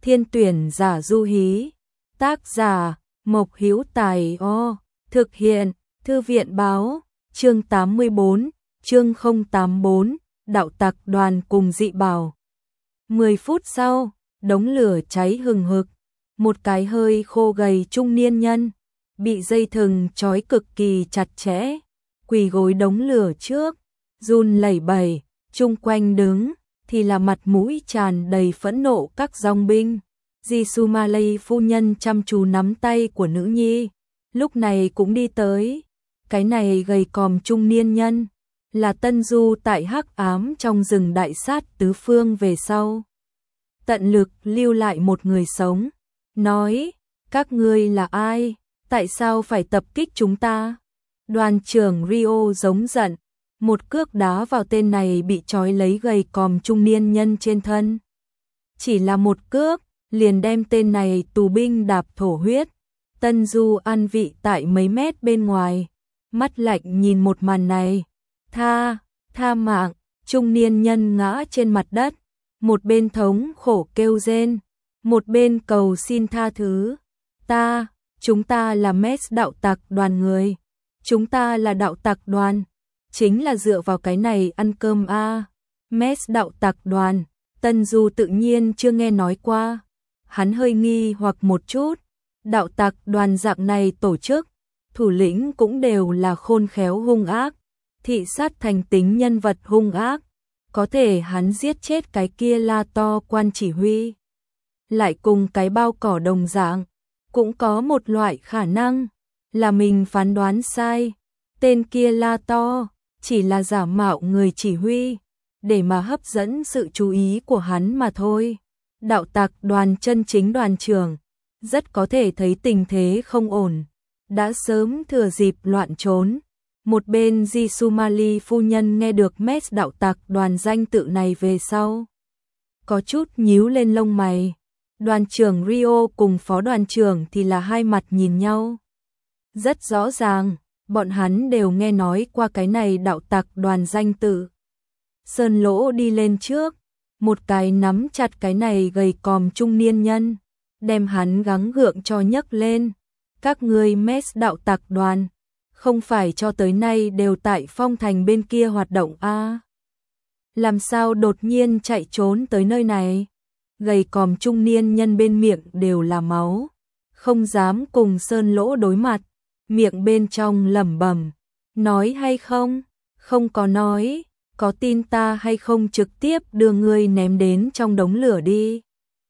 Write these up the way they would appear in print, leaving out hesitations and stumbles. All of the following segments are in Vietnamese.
Thiên tuyển giả du hí. Tác giả Mộc Hữu Tài. Thực hiện Thư viện báo. Chương 84, chương 084, đạo tặc đoàn cùng dị bảo. 10 phút sau, đống lửa cháy hừng hực. Một cái hơi khô gầy trung niên nhân, bị dây thừng trói cực kỳ chặt chẽ, quỳ gối đống lửa trước, run lẩy bẩy, chung quanh đứng thì là mặt mũi tràn đầy phẫn nộ các dòng binh. Jisumalai phu nhân chăm chú nắm tay của nữ nhi, lúc này cũng đi tới. Cái này gầy còm trung niên nhân, là Tân Du tại hắc ám trong rừng đại sát tứ phương về sau. Tận lực lưu lại một người sống, nói, các ngươi là ai, tại sao phải tập kích chúng ta? Đoàn trưởng Rio giống giận, một cước đá vào tên này bị trói lấy gầy còm trung niên nhân trên thân. Chỉ là một cước, liền đem tên này tù binh đạp thổ huyết. Tân Du ăn vị tại mấy mét bên ngoài, mắt lạnh nhìn một màn này. Tha mạng, trung niên nhân ngã trên mặt đất, một bên thống khổ kêu rên, một bên cầu xin tha thứ. Chúng ta là Mess đạo tặc đoàn người, chúng ta là đạo tặc đoàn, chính là dựa vào cái này ăn cơm a. Mess đạo tặc đoàn, Tân Du tự nhiên chưa nghe nói qua, hắn hơi nghi hoặc một chút. Đạo tặc đoàn dạng này tổ chức, thủ lĩnh cũng đều là khôn khéo hung ác, thị sát thành tính nhân vật hung ác, có thể hắn giết chết cái kia La To quan chỉ huy. Lại cùng cái bao cỏ đồng dạng, cũng có một loại khả năng là mình phán đoán sai, tên kia La To chỉ là giả mạo người chỉ huy, để mà hấp dẫn sự chú ý của hắn mà thôi. Đạo tặc đoàn chân chính đoàn trưởng, rất có thể thấy tình thế không ổn, đã sớm thừa dịp loạn trốn. Một bên Jisumali phu nhân nghe được Mess đạo tặc đoàn danh tự này về sau, có chút nhíu lên lông mày. Đoàn trưởng Rio cùng phó đoàn trưởng thì là hai mặt nhìn nhau. Rất rõ ràng, bọn hắn đều nghe nói qua cái này đạo tặc đoàn danh tự. Sơn Lỗ đi lên trước, một cái nắm chặt cái này gầy còm trung niên nhân, đem hắn gắng gượng cho nhấc lên. Các ngươi Mess đạo tặc đoàn, không phải cho tới nay đều tại Phong Thành bên kia hoạt động a? Làm sao đột nhiên chạy trốn tới nơi này? Gầy còm trung niên nhân bên miệng đều là máu, không dám cùng Sơn Lỗ đối mặt, miệng bên trong lẩm bẩm, nói hay không? Không có nói, có tin ta hay không trực tiếp đưa ngươi ném đến trong đống lửa đi.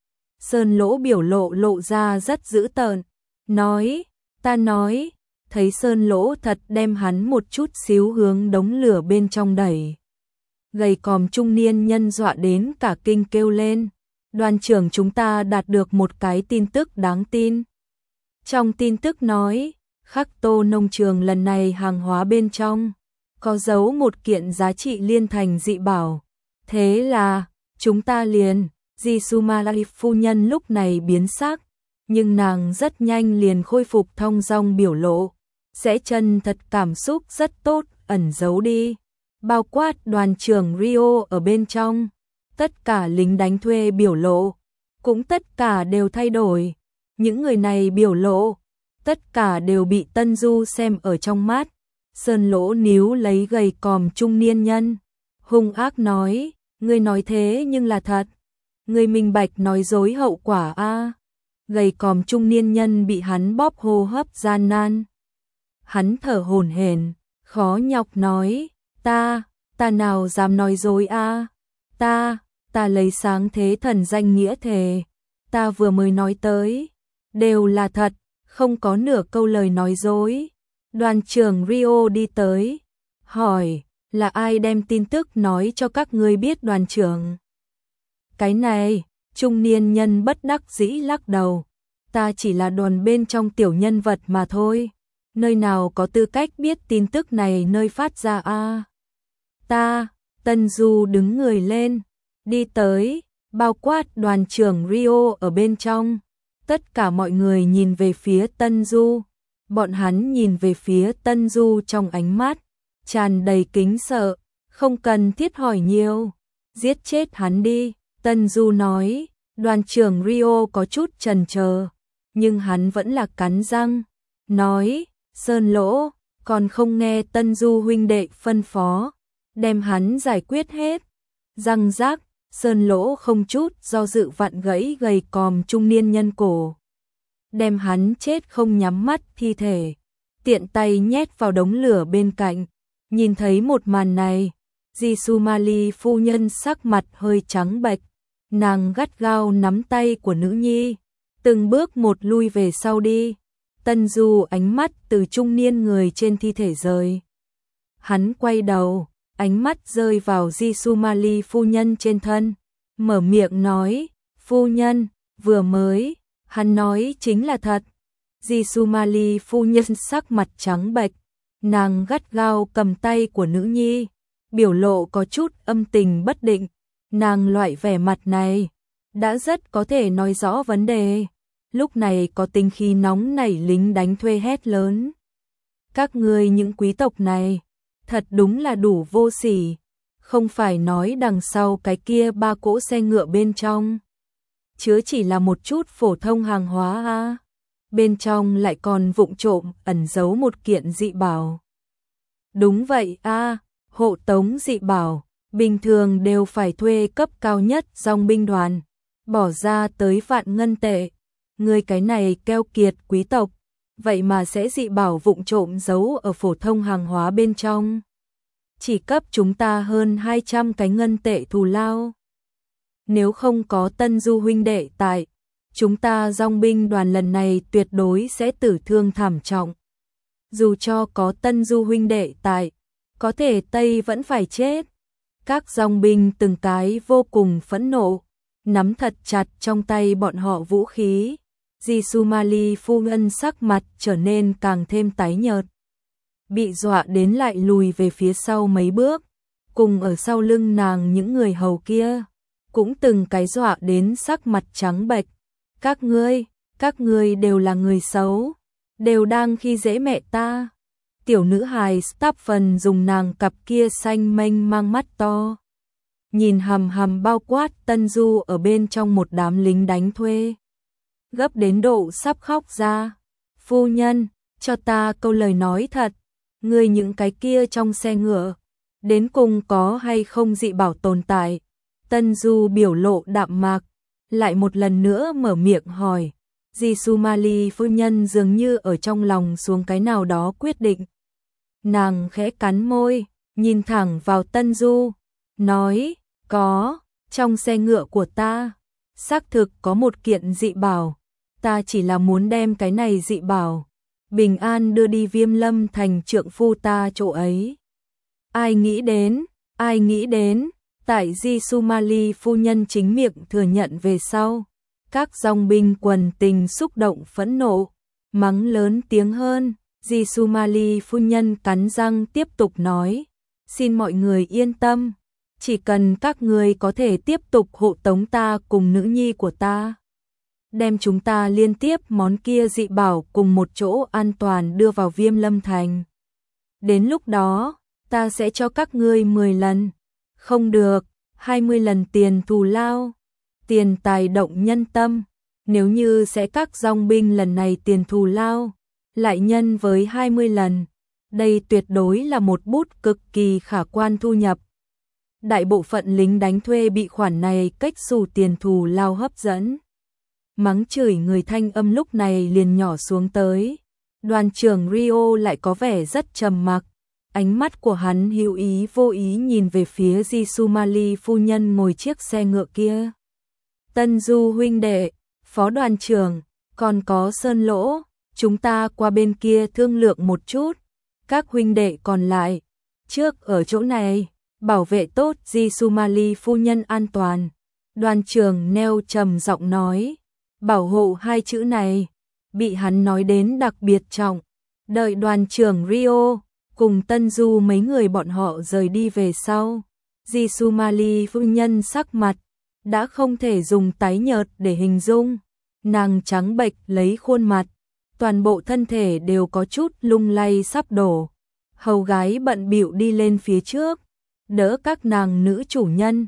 Sơn Lỗ biểu lộ ra rất dữ tợn, nói, ta nói. Thấy Sơn Lỗ thật đem hắn một chút xíu hướng đống lửa bên trong đẩy. Gầy còm trung niên nhân dọa đến cả kinh kêu lên. Đoàn trưởng chúng ta đạt được một cái tin tức đáng tin. Trong tin tức nói, Khắc Tô nông trường lần này hàng hóa bên trong có giấu một kiện giá trị liên thành dị bảo. Thế là, chúng ta liền, Jisumala phu nhân lúc này biến sắc, nhưng nàng rất nhanh liền khôi phục thong dong biểu lộ. Sẽ chân thật cảm xúc rất tốt ẩn giấu đi, bao quát đoàn trưởng Rio ở bên trong, tất cả lính đánh thuê biểu lộ, cũng tất cả đều thay đổi, những người này biểu lộ, tất cả đều bị Tân Du xem ở trong mắt. Sơn Lỗ níu lấy gầy còm trung niên nhân, hung ác nói, ngươi nói thế nhưng là thật, ngươi minh bạch nói dối hậu quả a. Gầy còm trung niên nhân bị hắn bóp hô hấp gian nan. Hắn thở hổn hển, khó nhọc nói, ta nào dám nói dối a? Ta lấy sáng thế thần danh nghĩa thề, ta vừa mới nói tới, đều là thật, không có nửa câu lời nói dối. Đoàn trưởng Rio đi tới, hỏi, là ai đem tin tức nói cho các ngươi biết đoàn trưởng? Cái này, trung niên nhân bất đắc dĩ lắc đầu, ta chỉ là đoàn bên trong tiểu nhân vật mà thôi. Nơi nào có tư cách biết tin tức này nơi phát ra a? Tân Du đứng người lên, đi tới, bao quát đoàn trưởng Rio ở bên trong. Tất cả mọi người nhìn về phía Tân Du, bọn hắn nhìn về phía Tân Du trong ánh mắt tràn đầy kính sợ, không cần thiết hỏi nhiều, giết chết hắn đi. Tân Du nói, Đoàn trưởng Rio có chút chần chờ, nhưng hắn vẫn là cắn răng, nói, Sơn Lỗ, còn không nghe Tân Du huynh đệ phân phó, đem hắn giải quyết hết. Răng rác, Sơn Lỗ không chút do dự vặn gãy gầy còm trung niên nhân cổ. Đem hắn chết không nhắm mắt thi thể, tiện tay nhét vào đống lửa bên cạnh. Nhìn thấy một màn này, Jisumali phu nhân sắc mặt hơi trắng bệch, nàng gắt gao nắm tay của nữ nhi, từng bước một lui về sau đi. Tân Du ánh mắt từ trung niên người trên thi thể rời. Hắn quay đầu, ánh mắt rơi vào Jisumali phu nhân trên thân, mở miệng nói, phu nhân, vừa mới, hắn nói chính là thật. Jisumali phu nhân sắc mặt trắng bệch, nàng gắt gao cầm tay của nữ nhi, biểu lộ có chút âm tình bất định. Nàng loại vẻ mặt này đã rất có thể nói rõ vấn đề. Lúc này có tính khí nóng nảy lính đánh thuê hét lớn. Các ngươi những quý tộc này, thật đúng là đủ vô sỉ, không phải nói đằng sau cái kia 3 cỗ xe ngựa bên trong chứa chỉ là một chút phổ thông hàng hóa à? Bên trong lại còn vụng trộm ẩn giấu một kiện dị bảo. Đúng vậy a, hộ tống dị bảo, bình thường đều phải thuê cấp cao nhất dòng binh đoàn, bỏ ra tới vạn ngân tệ. Người cái này keo kiệt quý tộc, vậy mà sẽ dị bảo vụng trộm giấu ở phổ thông hàng hóa bên trong. Chỉ cấp chúng ta hơn 200 cái ngân tệ thù lao. Nếu không có Tân Du huynh đệ tại, chúng ta dòng binh đoàn lần này tuyệt đối sẽ tử thương thảm trọng. Dù cho có Tân Du huynh đệ tại, có thể Tây vẫn phải chết. Các dòng binh từng cái vô cùng phẫn nộ, nắm thật chặt trong tay bọn họ vũ khí. Jisumali phu nhân sắc mặt trở nên càng thêm tái nhợt, bị dọa đến lại lùi về phía sau mấy bước, cùng ở sau lưng nàng những người hầu kia cũng từng cái dọa đến sắc mặt trắng bệch. Các ngươi đều là người xấu, đều đang khi dễ mẹ ta. Tiểu nữ hài Stephen dùng nàng cặp kia xanh mênh mang mắt to, nhìn hầm hầm bao quát Tân Du ở bên trong một đám lính đánh thuê, gấp đến độ sắp khóc ra. Phu nhân, cho ta câu lời nói thật, ngươi những cái kia trong xe ngựa, đến cùng có hay không dị bảo tồn tại? Tân Du biểu lộ đạm mạc, lại một lần nữa mở miệng hỏi. Jisumali phu nhân dường như ở trong lòng xuống cái nào đó quyết định. Nàng khẽ cắn môi, nhìn thẳng vào Tân Du, nói, có, trong xe ngựa của ta, xác thực có một kiện dị bảo, ta chỉ là muốn đem cái này dị bảo bình an đưa đi Viêm Lâm thành trượng phu ta chỗ ấy. Ai nghĩ đến, tại Jisumali phu nhân chính miệng thừa nhận về sau, các dòng binh quần tình xúc động phẫn nộ, mắng lớn tiếng hơn. Jisumali phu nhân cắn răng tiếp tục nói, xin mọi người yên tâm, chỉ cần các người có thể tiếp tục hộ tống ta cùng nữ nhi của ta, đem chúng ta liên tiếp món kia dị bảo cùng một chỗ an toàn đưa vào Viêm Lâm thành. Đến lúc đó, ta sẽ cho các ngươi 10 lần, không được, 20 lần tiền thù lao. Tiền tài động nhân tâm, nếu như sẽ các dòng binh lần này tiền thù lao lại nhân với 20 lần, đây tuyệt đối là một bút cực kỳ khả quan thu nhập. Đại bộ phận lính đánh thuê bị khoản này cách xù tiền thù lao hấp dẫn. Mắng chửi người thanh âm lúc này liền nhỏ xuống tới. Đoàn trưởng Rio lại có vẻ rất trầm mặc, ánh mắt của hắn hữu ý vô ý nhìn về phía Jisumali phu nhân ngồi chiếc xe ngựa kia. Tân Du huynh đệ, phó đoàn trưởng, còn có Sơn Lỗ, chúng ta qua bên kia thương lượng một chút. Các huynh đệ còn lại, trước ở chỗ này, bảo vệ tốt Jisumali phu nhân an toàn. Đoàn trưởng neo trầm giọng nói, bảo hộ hai chữ này, bị hắn nói đến đặc biệt trọng. Đợi đoàn trưởng Rio cùng Tân Du mấy người bọn họ rời đi về sau, Jisumali phu nhân sắc mặt đã không thể dùng tái nhợt để hình dung, nàng trắng bệch lấy khuôn mặt, toàn bộ thân thể đều có chút lung lay sắp đổ. Hầu gái bận bịu đi lên phía trước, đỡ các nàng nữ chủ nhân,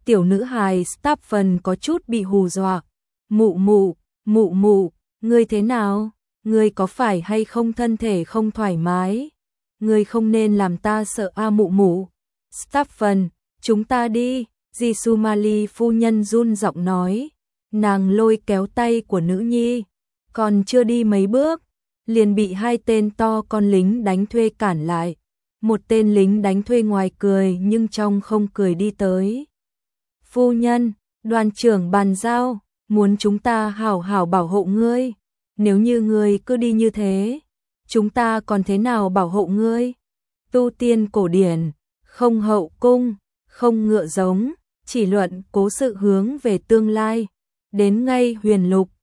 Tiểu nữ hài Stephen có chút bị hù dọa. Mụ mụ, ngươi thế nào? Ngươi có phải hay không thân thể không thoải mái? Ngươi không nên làm ta sợ a mụ mụ. Stephen, chúng ta đi, Jisumali phu nhân run giọng nói. Nàng lôi kéo tay của nữ nhi, còn chưa đi mấy bước, liền bị hai tên to con lính đánh thuê cản lại. Một tên lính đánh thuê ngoài cười nhưng trong không cười đi tới. Phu nhân, đoàn trưởng bàn giao, muốn chúng ta hảo hảo bảo hộ ngươi. Nếu như ngươi cứ đi như thế, chúng ta còn thế nào bảo hộ ngươi? Tu tiên cổ điển, không hậu cung, không ngựa giống, chỉ luận cố sự hướng về tương lai. Đến ngay huyền lục,